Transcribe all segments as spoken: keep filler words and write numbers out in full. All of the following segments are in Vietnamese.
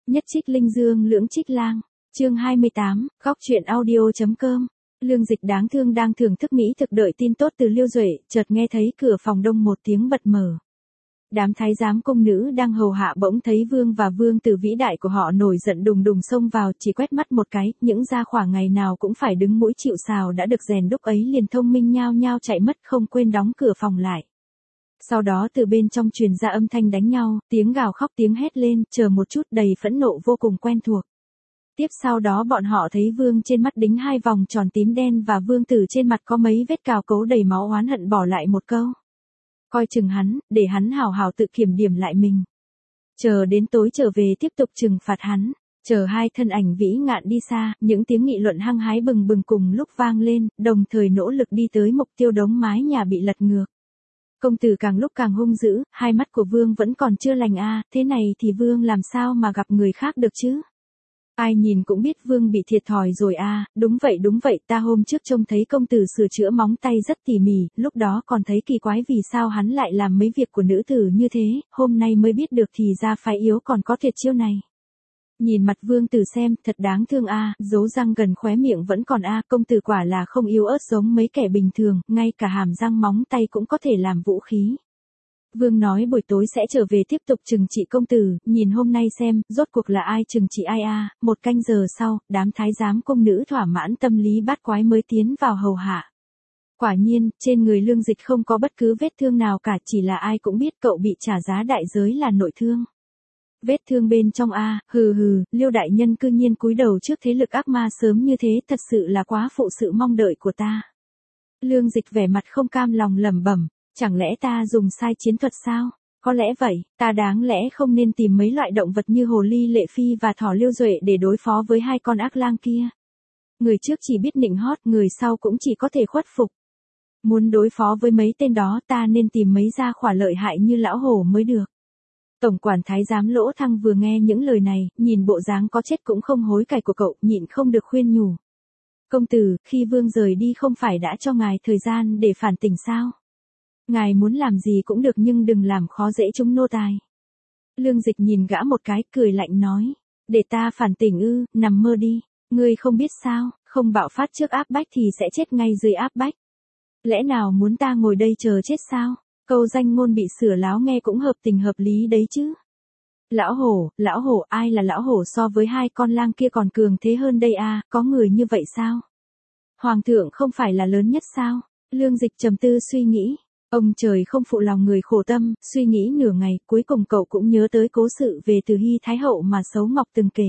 Nhất trích linh dương lưỡng trích lang. Chương hai mươi tám, góc truyện audio.com. Lương Dịch đáng thương đang thưởng thức mỹ thực đợi tin tốt từ Liêu Duệ, chợt nghe thấy cửa phòng đông một tiếng bật mở. Đám thái giám công nữ đang hầu hạ bỗng thấy vương và vương tử vĩ đại của họ nổi giận đùng đùng xông vào, chỉ quét mắt một cái, những gia khỏa ngày nào cũng phải đứng mũi chịu sào đã được rèn đúc ấy liền thông minh nhao nhao chạy mất, không quên đóng cửa phòng lại. Sau đó từ bên trong truyền ra âm thanh đánh nhau, tiếng gào khóc tiếng hét lên, chờ một chút, đầy phẫn nộ vô cùng quen thuộc. Tiếp sau đó bọn họ thấy vương trên mắt đính hai vòng tròn tím đen và vương tử trên mặt có mấy vết cào cấu đầy máu oán hận, bỏ lại một câu: coi chừng hắn, để hắn hào hào tự kiểm điểm lại mình. Chờ đến tối trở về tiếp tục trừng phạt hắn. Chờ hai thân ảnh vĩ ngạn đi xa, những tiếng nghị luận hăng hái bừng bừng cùng lúc vang lên, đồng thời nỗ lực đi tới mục tiêu đống mái nhà bị lật ngược. Công tử càng lúc càng hung dữ, hai mắt của vương vẫn còn chưa lành a, à, thế này thì vương làm sao mà gặp người khác được chứ? Ai nhìn cũng biết vương bị thiệt thòi rồi a, à, đúng vậy đúng vậy, ta hôm trước trông thấy công tử sửa chữa móng tay rất tỉ mỉ, lúc đó còn thấy kỳ quái vì sao hắn lại làm mấy việc của nữ tử như thế, hôm nay mới biết được thì ra phái yếu còn có tuyệt chiêu này. Nhìn mặt vương tử xem, thật đáng thương a, à, dấu răng gần khóe miệng vẫn còn a, à, công tử quả là không yếu ớt giống mấy kẻ bình thường, ngay cả hàm răng móng tay cũng có thể làm vũ khí. Vương nói buổi tối sẽ trở về tiếp tục trừng trị công tử, nhìn hôm nay xem, rốt cuộc là ai trừng trị ai a, à. Một canh giờ sau, đám thái giám công nữ thỏa mãn tâm lý bát quái mới tiến vào hầu hạ. Quả nhiên, trên người Lương Dịch không có bất cứ vết thương nào cả, chỉ là ai cũng biết cậu bị trả giá đại giới là nội thương. Vết thương bên trong a, à, hừ hừ, Liêu đại nhân cư nhiên cúi đầu trước thế lực ác ma sớm như thế, thật sự là quá phụ sự mong đợi của ta. Lương Dịch vẻ mặt không cam lòng lẩm bẩm, chẳng lẽ ta dùng sai chiến thuật sao? Có lẽ vậy, ta đáng lẽ không nên tìm mấy loại động vật như hồ ly Lệ Phi và thỏ Liêu Duệ để đối phó với hai con ác lang kia. Người trước chỉ biết nịnh hót, người sau cũng chỉ có thể khuất phục. Muốn đối phó với mấy tên đó ta nên tìm mấy gia khỏa lợi hại như lão hổ mới được. Tổng quản thái giám Lỗ Thăng vừa nghe những lời này, nhìn bộ dáng có chết cũng không hối cải của cậu, nhịn không được khuyên nhủ. Công tử, khi vương rời đi không phải đã cho ngài thời gian để phản tỉnh sao? Ngài muốn làm gì cũng được nhưng đừng làm khó dễ chúng nô tài. Lương Dịch nhìn gã một cái, cười lạnh nói, để ta phản tỉnh ư, nằm mơ đi, ngươi không biết sao, không bạo phát trước áp bách thì sẽ chết ngay dưới áp bách. Lẽ nào muốn ta ngồi đây chờ chết sao? Câu danh ngôn bị sửa láo nghe cũng hợp tình hợp lý đấy chứ. Lão hổ, lão hổ, ai là lão hổ so với hai con lang kia còn cường thế hơn đây à, có người như vậy sao? Hoàng thượng không phải là lớn nhất sao? Lương Dịch trầm tư suy nghĩ. Ông trời không phụ lòng người khổ tâm, suy nghĩ nửa ngày, cuối cùng cậu cũng nhớ tới cố sự về Từ Hy Thái Hậu mà Sấu Ngọc từng kể.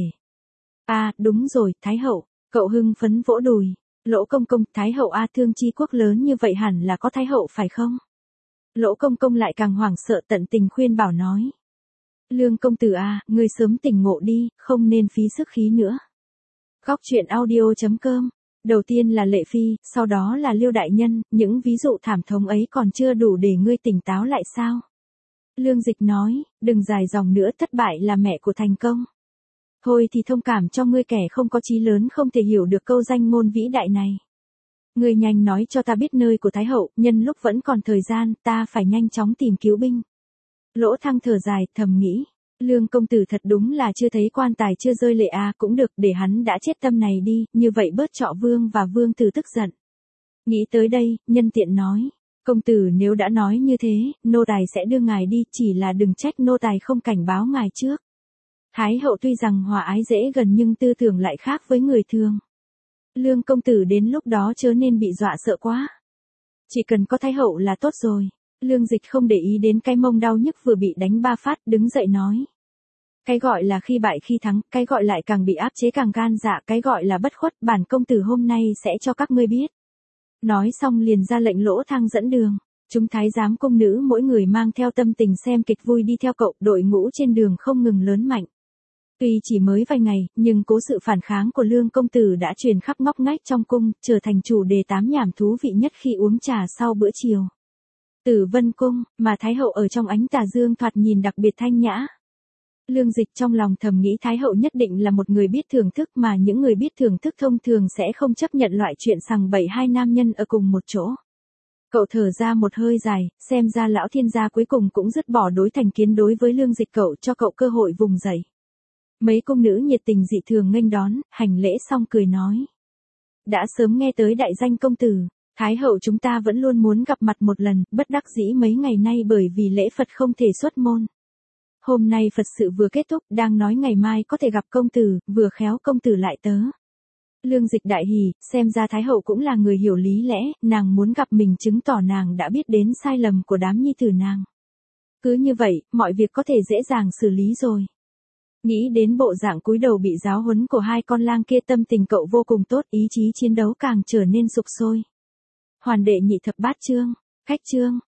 À, đúng rồi, Thái Hậu, cậu hưng phấn vỗ đùi. Lỗ công công, Thái Hậu a, thương chi quốc lớn như vậy hẳn là có Thái Hậu phải không? Lỗ công công lại càng hoảng sợ, tận tình khuyên bảo nói. Lương công tử a, ngươi sớm tỉnh ngộ đi, không nên phí sức khí nữa. Góc truyện audio.com. Đầu tiên là Lệ Phi, sau đó là Liêu đại nhân, những ví dụ thảm thống ấy còn chưa đủ để ngươi tỉnh táo lại sao? Lương Dịch nói, đừng dài dòng nữa, thất bại là mẹ của thành công. Thôi thì thông cảm cho ngươi kẻ không có chí lớn không thể hiểu được câu danh ngôn vĩ đại này. Ngươi nhanh nói cho ta biết nơi của Thái Hậu, nhân lúc vẫn còn thời gian, ta phải nhanh chóng tìm cứu binh. Lỗ Thăng thở dài, thầm nghĩ. Lương công tử thật đúng là chưa thấy quan tài chưa rơi lệ à, cũng được, để hắn đã chết tâm này đi, như vậy bớt trọ vương và vương tử tức giận. Nghĩ tới đây, nhân tiện nói, công tử nếu đã nói như thế, nô tài sẽ đưa ngài đi, chỉ là đừng trách nô tài không cảnh báo ngài trước. Thái hậu tuy rằng hòa ái dễ gần nhưng tư tưởng lại khác với người thường. Lương công tử đến lúc đó chớ nên bị dọa sợ quá. Chỉ cần có Thái hậu là tốt rồi. Lương Dịch không để ý đến cái mông đau nhức vừa bị đánh ba phát, đứng dậy nói. Cái gọi là khi bại khi thắng, cái gọi lại càng bị áp chế càng gan dạ, cái gọi là bất khuất, bản công tử hôm nay sẽ cho các ngươi biết. Nói xong liền ra lệnh Lỗ Thăng dẫn đường. Chúng thái giám công nữ mỗi người mang theo tâm tình xem kịch vui đi theo cậu, đội ngũ trên đường không ngừng lớn mạnh. Tuy chỉ mới vài ngày, nhưng cố sự phản kháng của Lương công tử đã truyền khắp ngóc ngách trong cung, trở thành chủ đề tám nhảm thú vị nhất khi uống trà sau bữa chiều. Tử Vân cung, mà Thái hậu ở trong ánh tà dương thoạt nhìn đặc biệt thanh nhã. Lương Dịch trong lòng thầm nghĩ Thái hậu nhất định là một người biết thưởng thức, mà những người biết thưởng thức thông thường sẽ không chấp nhận loại chuyện sằng bậy hai nam nhân ở cùng một chỗ. Cậu thở ra một hơi dài, xem ra lão thiên gia cuối cùng cũng dứt bỏ đối thành kiến đối với Lương Dịch, cậu cho cậu cơ hội vùng dậy. Mấy cung nữ nhiệt tình dị thường nghênh đón, hành lễ xong cười nói. Đã sớm nghe tới đại danh công tử, Thái hậu chúng ta vẫn luôn muốn gặp mặt một lần, bất đắc dĩ mấy ngày nay bởi vì lễ Phật không thể xuất môn. Hôm nay Phật sự vừa kết thúc, đang nói ngày mai có thể gặp công tử, vừa khéo công tử lại tớ. Lương Dịch đại hỉ, xem ra Thái hậu cũng là người hiểu lý lẽ, nàng muốn gặp mình chứng tỏ nàng đã biết đến sai lầm của đám nhi tử nàng. Cứ như vậy, mọi việc có thể dễ dàng xử lý rồi. Nghĩ đến bộ dạng cúi đầu bị giáo huấn của hai con lang kia, tâm tình cậu vô cùng tốt, ý chí chiến đấu càng trở nên sục sôi. Hoàn đệ nhị thập bát chương, khách chương.